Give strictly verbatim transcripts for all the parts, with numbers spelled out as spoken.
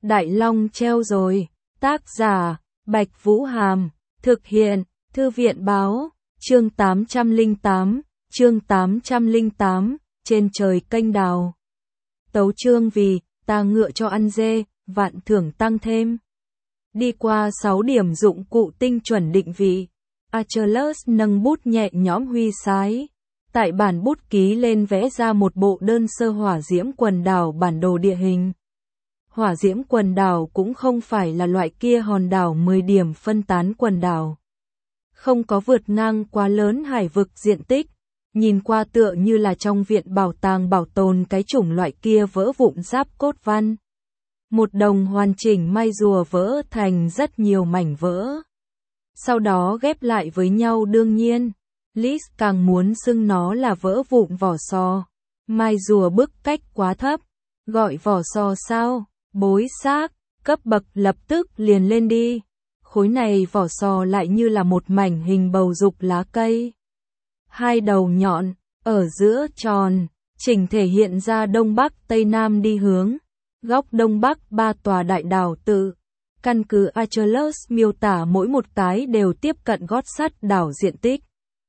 Đại Long treo rồi. Tác giả, Bạch Vũ Hàm. Thực hiện, Thư viện Báo. Chương tám trăm lẻ tám, chương tám trăm lẻ tám, trên trời kênh đào. Tấu chương vì, ta ngựa cho ăn dê, vạn thưởng tăng thêm. Đi qua sáu điểm dụng cụ tinh chuẩn định vị. Achilles nâng bút nhẹ nhõm huy sái. Tại bản bút ký lên vẽ ra một bộ đơn sơ hỏa diễm quần đảo bản đồ địa hình. Hỏa diễm quần đảo cũng không phải là loại kia hòn đảo mười điểm phân tán quần đảo. Không có vượt ngang quá lớn hải vực diện tích, nhìn qua tựa như là trong viện bảo tàng bảo tồn cái chủng loại kia vỡ vụn giáp cốt văn. Một đồng hoàn chỉnh mai rùa vỡ thành rất nhiều mảnh vỡ. Sau đó ghép lại với nhau đương nhiên, Liz càng muốn xưng nó là vỡ vụn vỏ sò. Mai rùa bức cách quá thấp, gọi vỏ sò sao, bối xác, cấp bậc lập tức liền lên đi. Khối này vỏ sò lại như là một mảnh hình bầu dục lá cây. Hai đầu nhọn, ở giữa tròn, chỉnh thể hiện ra đông bắc tây nam đi hướng. Góc đông bắc ba tòa đại đảo tự. Căn cứ Achilles miêu tả mỗi một cái đều tiếp cận gót sắt đảo diện tích.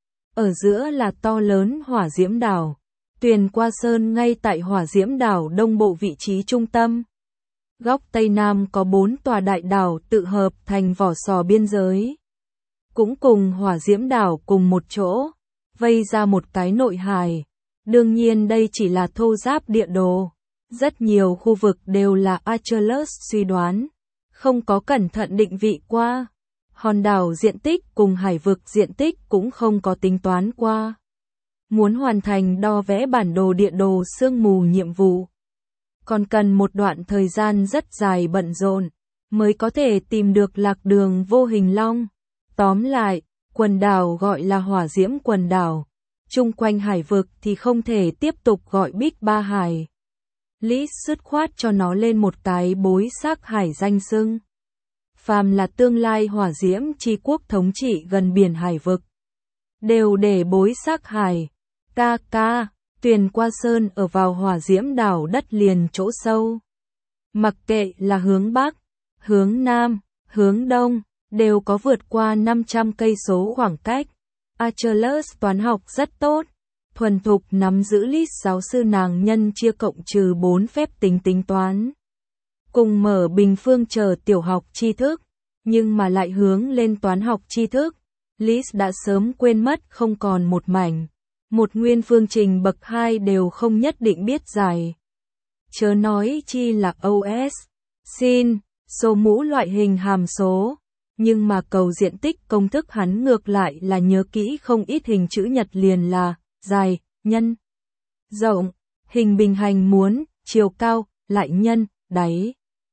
Ở giữa là to lớn hỏa diễm đảo. Tuyền Qua Sơn ngay tại hỏa diễm đảo đông bộ vị trí trung tâm. Góc tây nam có bốn tòa đại đảo tự hợp thành vỏ sò biên giới. Cũng cùng hỏa diễm đảo cùng một chỗ, vây ra một cái nội hải. Đương nhiên đây chỉ là thô ráp địa đồ. Rất nhiều khu vực đều là Achilles suy đoán, không có cẩn thận định vị qua. Hòn đảo diện tích cùng hải vực diện tích cũng không có tính toán qua. Muốn hoàn thành đo vẽ bản đồ địa đồ sương mù nhiệm vụ, còn cần một đoạn thời gian rất dài bận rộn, mới có thể tìm được lạc đường vô hình long. Tóm lại, quần đảo gọi là hỏa diễm quần đảo. Chung quanh hải vực thì không thể tiếp tục gọi Big Ba Hải. Lý dứt khoát cho nó lên một cái bối xác hải danh xưng. Phàm là tương lai hỏa diễm chi quốc thống trị gần biển hải vực, đều để bối xác hải. Ca ca, Tuyền Qua Sơn ở vào hỏa diễm đảo đất liền chỗ sâu. Mặc kệ là hướng Bắc, hướng Nam, hướng Đông, đều có vượt qua năm trăm cây số khoảng cách. Achilles toán học rất tốt, thuần thục nắm giữ list giáo sư nàng nhân chia cộng trừ bốn phép tính tính toán. Cùng mở bình phương chờ tiểu học tri thức, nhưng mà lại hướng lên toán học tri thức. Liz đã sớm quên mất không còn một mảnh. Một nguyên phương trình bậc hai đều không nhất định biết giải. Chớ nói chi là ô ét, sin, số mũ loại hình hàm số. Nhưng mà cầu diện tích công thức hắn ngược lại là nhớ kỹ không ít hình chữ nhật liền là dài, nhân, rộng, hình bình hành muốn, chiều cao, lại nhân, đáy.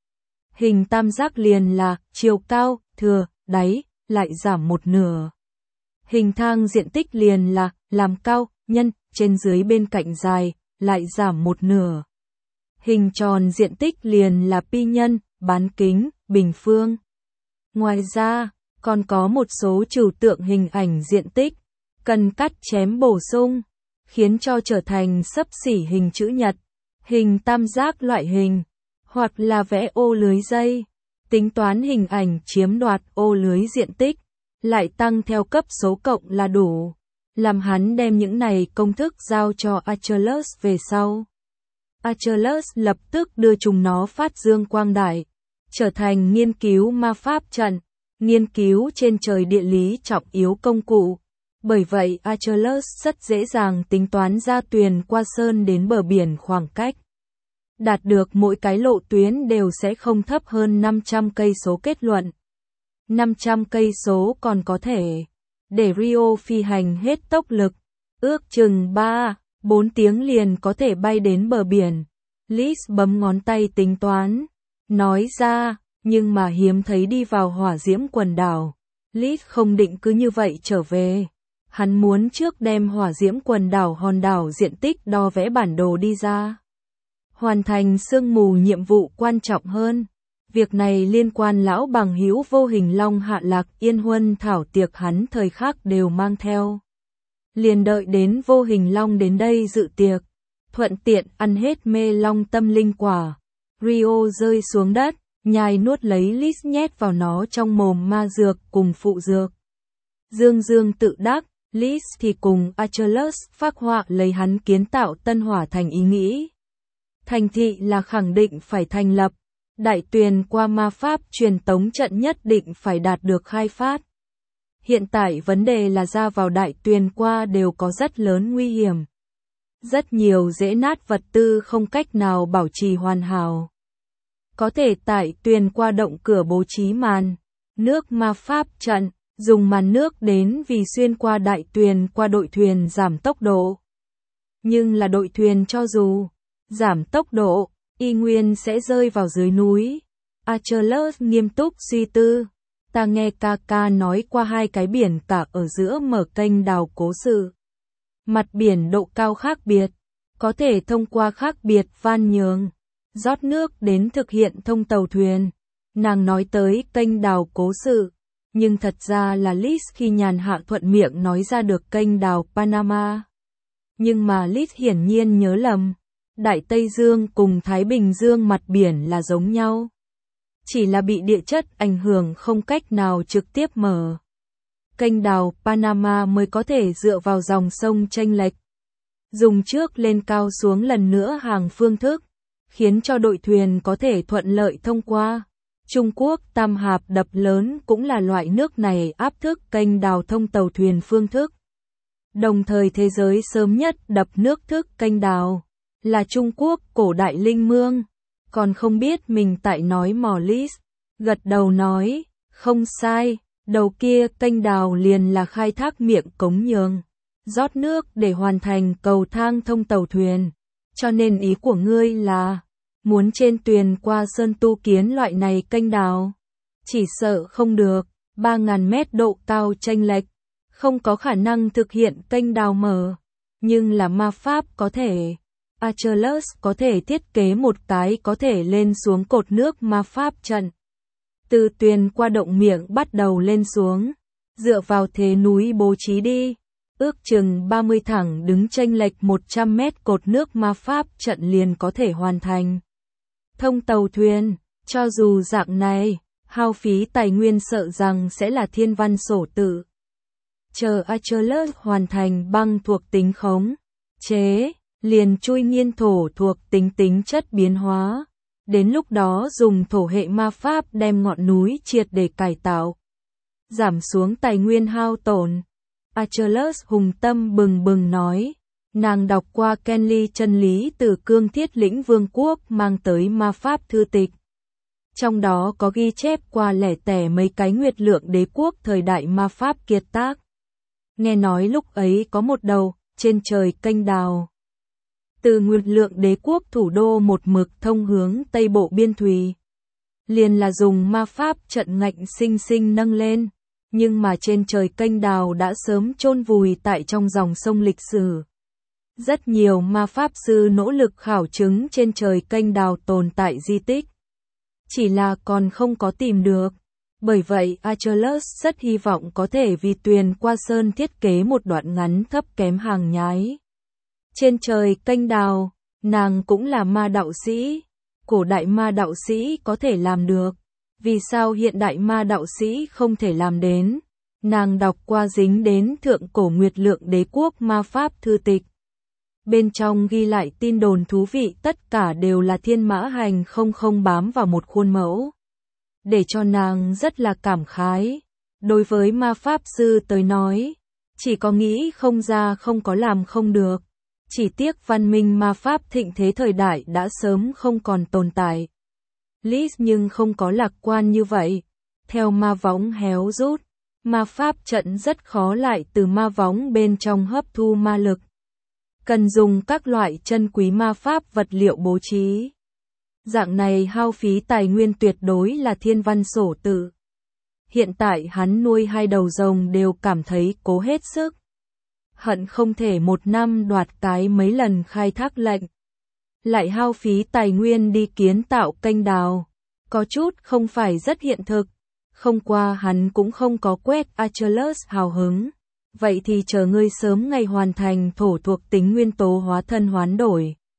Hình tam giác liền là chiều cao, thừa, đáy, lại giảm một nửa. Hình thang diện tích liền là làm cao, nhân, trên dưới bên cạnh dài, lại giảm một nửa. Hình tròn diện tích liền là pi nhân, bán kính, bình phương. Ngoài ra, còn có một số trừu tượng hình ảnh diện tích, cần cắt chém bổ sung, khiến cho trở thành xấp xỉ hình chữ nhật, hình tam giác loại hình, hoặc là vẽ ô lưới dây, tính toán hình ảnh chiếm đoạt ô lưới diện tích, lại tăng theo cấp số cộng là đủ. Làm hắn đem những này công thức giao cho Achilles về sau. Achilles lập tức đưa chúng nó phát dương quang đại, trở thành nghiên cứu ma pháp trận, nghiên cứu trên trời địa lý trọng yếu công cụ. Bởi vậy Achilles rất dễ dàng tính toán ra Tuyền Qua Sơn đến bờ biển khoảng cách. Đạt được mỗi cái lộ tuyến đều sẽ không thấp hơn năm trăm cây số kết luận. năm trăm cây số còn có thể để Rio phi hành hết tốc lực, ước chừng ba, bốn tiếng liền có thể bay đến bờ biển. Liz bấm ngón tay tính toán, nói ra, nhưng mà hiếm thấy đi vào hỏa diễm quần đảo. Liz không định cứ như vậy trở về. Hắn muốn trước đem hỏa diễm quần đảo hòn đảo diện tích đo vẽ bản đồ đi ra. Hoàn thành sương mù nhiệm vụ quan trọng hơn. Việc này liên quan lão bằng hữu vô hình long hạ lạc yên huân thảo tiệc hắn thời khắc đều mang theo. Liền đợi đến vô hình long đến đây dự tiệc. Thuận tiện ăn hết mê long tâm linh quả. Rio rơi xuống đất, nhai nuốt lấy lít nhét vào nó trong mồm ma dược cùng phụ dược. Dương dương tự đắc, Lys thì cùng Achilles phác họa lấy hắn kiến tạo Tân Hỏa Thành ý nghĩ. Thành thị là khẳng định phải thành lập, đại tuyền qua ma pháp truyền tống trận nhất định phải đạt được khai phát. Hiện tại vấn đề là ra vào đại tuyền qua đều có rất lớn nguy hiểm. Rất nhiều dễ nát vật tư không cách nào bảo trì hoàn hảo. Có thể tại tuyền qua động cửa bố trí màn nước ma pháp trận, dùng màn nước đến vì xuyên qua đại tuyền qua đội thuyền giảm tốc độ. Nhưng là đội thuyền cho dù giảm tốc độ, y nguyên sẽ rơi vào dưới núi. Achilles nghiêm túc suy tư. Ta nghe ca ca nói qua hai cái biển cả ở giữa mở kênh đào cố sự. Mặt biển độ cao khác biệt, có thể thông qua khác biệt van nhường, rót nước đến thực hiện thông tàu thuyền. Nàng nói tới kênh đào cố sự, nhưng thật ra là Lys khi nhàn hạ thuận miệng nói ra được kênh đào Panama. Nhưng mà Lys hiển nhiên nhớ lầm, Đại Tây Dương cùng Thái Bình Dương mặt biển là giống nhau. Chỉ là bị địa chất ảnh hưởng không cách nào trực tiếp mở. Kênh đào Panama mới có thể dựa vào dòng sông chênh lệch. Dùng trước lên cao xuống lần nữa hàng phương thức, khiến cho đội thuyền có thể thuận lợi thông qua. Trung Quốc Tam Hạp đập lớn cũng là loại nước này áp thức kênh đào thông tàu thuyền phương thức. Đồng thời thế giới sớm nhất đập nước thức kênh đào là Trung Quốc cổ đại Linh Mương. Còn không biết mình tại nói mò. Lys gật đầu nói, không sai, đầu kia kênh đào liền là khai thác miệng cống nhường, rót nước để hoàn thành cầu thang thông tàu thuyền. Cho nên ý của ngươi là muốn trên tuyền qua sơn tu kiến loại này kênh đào. Chỉ sợ không được, ba nghìn mét độ cao chênh lệch, không có khả năng thực hiện kênh đào mở. Nhưng là ma pháp có thể. Achilles có thể thiết kế một cái có thể lên xuống cột nước ma pháp trận. Từ tuyền qua động miệng bắt đầu lên xuống, dựa vào thế núi bố trí đi. Ước chừng ba mươi thẳng đứng chênh lệch một trăm mét cột nước ma pháp trận liền có thể hoàn thành. Thông tàu thuyền, cho dù dạng này, hao phí tài nguyên sợ rằng sẽ là thiên văn sổ tự. Chờ Achilles hoàn thành băng thuộc tính khống chế, liền chui nghiên thổ thuộc tính tính chất biến hóa. Đến lúc đó dùng thổ hệ ma pháp đem ngọn núi triệt để cải tạo, giảm xuống tài nguyên hao tổn. Achilles hùng tâm bừng bừng nói, nàng đọc qua Kenly chân lý từ cương thiết lĩnh vương quốc mang tới ma pháp thư tịch. Trong đó có ghi chép qua lẻ tẻ mấy cái nguyệt lượng đế quốc thời đại ma pháp kiệt tác. Nghe nói lúc ấy có một đầu, trên trời kênh đào. Từ nguyệt lượng đế quốc thủ đô một mực thông hướng Tây Bộ Biên Thùy. Liền là dùng ma pháp trận ngạnh sinh sinh nâng lên. Nhưng mà trên trời kênh đào đã sớm chôn vùi tại trong dòng sông lịch sử. Rất nhiều ma pháp sư nỗ lực khảo chứng trên trời kênh đào tồn tại di tích. Chỉ là còn không có tìm được. Bởi vậy Achilles rất hy vọng có thể vì tuyền qua sơn thiết kế một đoạn ngắn thấp kém hàng nhái. Trên trời kênh đào, nàng cũng là ma đạo sĩ. Cổ đại ma đạo sĩ có thể làm được. Vì sao hiện đại ma đạo sĩ không thể làm đến? Nàng đọc qua dính đến thượng cổ nguyệt lượng đế quốc ma pháp thư tịch. Bên trong ghi lại tin đồn thú vị tất cả đều là thiên mã hành không không bám vào một khuôn mẫu. Để cho nàng rất là cảm khái. Đối với ma pháp sư tới nói, chỉ có nghĩ không ra không có làm không được. Chỉ tiếc văn minh ma pháp thịnh thế thời đại đã sớm không còn tồn tại. Lys nhưng không có lạc quan như vậy. Theo ma võng héo rút, ma pháp trận rất khó lại từ ma võng bên trong hấp thu ma lực. Cần dùng các loại chân quý ma pháp vật liệu bố trí. Dạng này hao phí tài nguyên tuyệt đối là thiên văn sổ tự. Hiện tại hắn nuôi hai đầu rồng đều cảm thấy cố hết sức. Hận không thể một năm đoạt cái mấy lần khai thác lệnh. Lại hao phí tài nguyên đi kiến tạo kênh đào. Có chút không phải rất hiện thực. Không qua hắn cũng không có quét. Achilles hào hứng. Vậy thì chờ ngươi sớm ngày hoàn thành thổ thuộc tính nguyên tố hóa thân hoán đổi.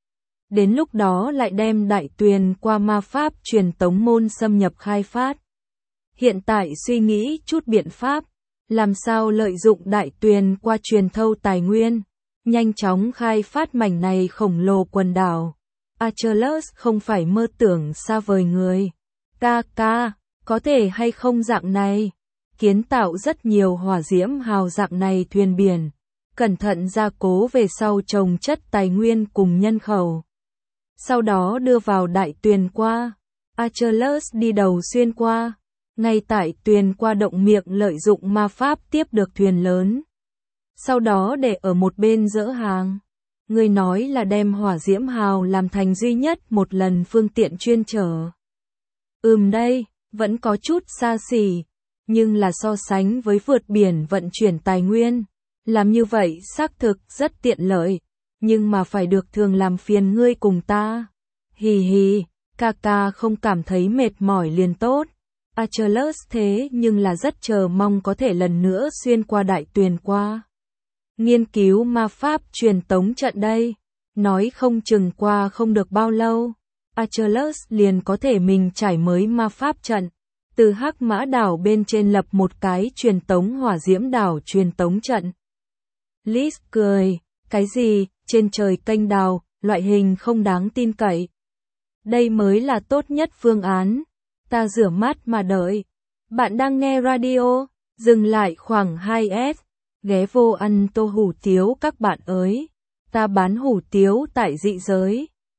đến lúc đó lại đem Đại Tuyền qua ma pháp truyền tống môn xâm nhập khai phát. Hiện tại suy nghĩ chút biện pháp, làm sao lợi dụng Đại Tuyền qua truyền thâu tài nguyên, nhanh chóng khai phát mảnh này khổng lồ quần đảo. Achilles không phải mơ tưởng xa vời người. Ca ca, có thể hay không dạng này? Kiến tạo rất nhiều hỏa diễm hào dạng này thuyền biển, cẩn thận gia cố về sau trồng chất tài nguyên cùng nhân khẩu. Sau đó đưa vào Đại Tuyền qua. Achilles đi đầu xuyên qua, ngay tại Tuyền qua động miệng lợi dụng ma pháp tiếp được thuyền lớn. Sau đó để ở một bên dỡ hàng. Người nói là đem hỏa diễm hào làm thành duy nhất một lần phương tiện chuyên chở. Ừm đây, vẫn có chút xa xỉ, nhưng là so sánh với vượt biển vận chuyển tài nguyên. Làm như vậy xác thực rất tiện lợi, nhưng mà phải được thường làm phiền ngươi cùng ta. Hì hì, ca ca không cảm thấy mệt mỏi liền tốt. Achilles thế nhưng là rất chờ mong có thể lần nữa xuyên qua Đại Tuyền qua. Nghiên cứu ma pháp truyền tống trận đây, nói không chừng qua không được bao lâu, Achilles liền có thể mình trải mới ma pháp trận, từ Hắc Mã đảo bên trên lập một cái truyền tống hỏa diễm đảo truyền tống trận. Liz cười, cái gì, trên trời kênh đào, loại hình không đáng tin cậy. Đây mới là tốt nhất phương án, ta rửa mắt mà đợi. Bạn đang nghe radio, dừng lại khoảng hai S. Ghé vô ăn tô hủ tiếu các bạn ơi, ta bán hủ tiếu tại dị giới.